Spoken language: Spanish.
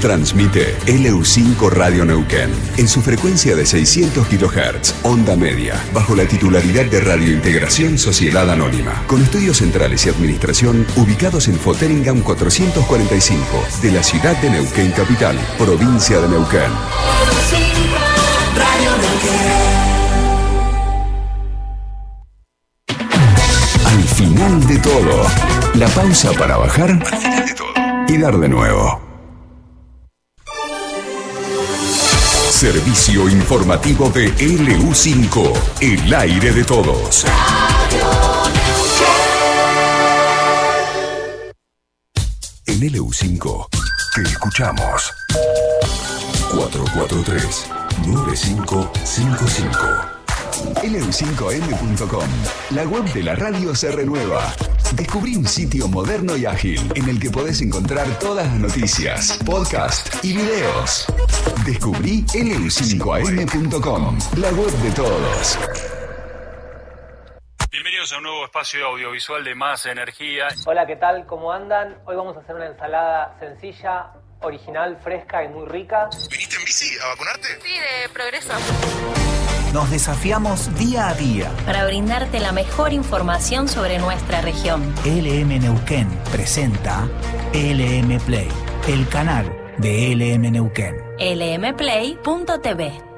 Transmite LU5 Radio Neuquén en su frecuencia de 600 kHz, onda media, bajo la titularidad de Radio Integración Sociedad Anónima, con estudios centrales y administración ubicados en Foteringam 445 de la ciudad de Neuquén Capital, provincia de Neuquén. Radio Neuquén. Al final de todo, la pausa para bajar y dar de nuevo. Servicio informativo de LU5, el aire de todos. En LU5 te escuchamos. 443-9555. LU5M.com. La web de la radio se renueva. Descubrí un sitio moderno y ágil en el que podés encontrar todas las noticias, podcasts y videos. Descubrí LU5AM.com, la web de todos. Bienvenidos a un nuevo espacio audiovisual de Más Energía. Hola, ¿qué tal? ¿Cómo andan? Hoy vamos a hacer una ensalada sencilla, original, fresca y muy rica. ¿Viniste en bici a vacunarte? Sí, de Progreso. Nos desafiamos día a día para brindarte la mejor información sobre nuestra región. LM Neuquén presenta LM Play, el canal de LM Neuquén. lmplay.tv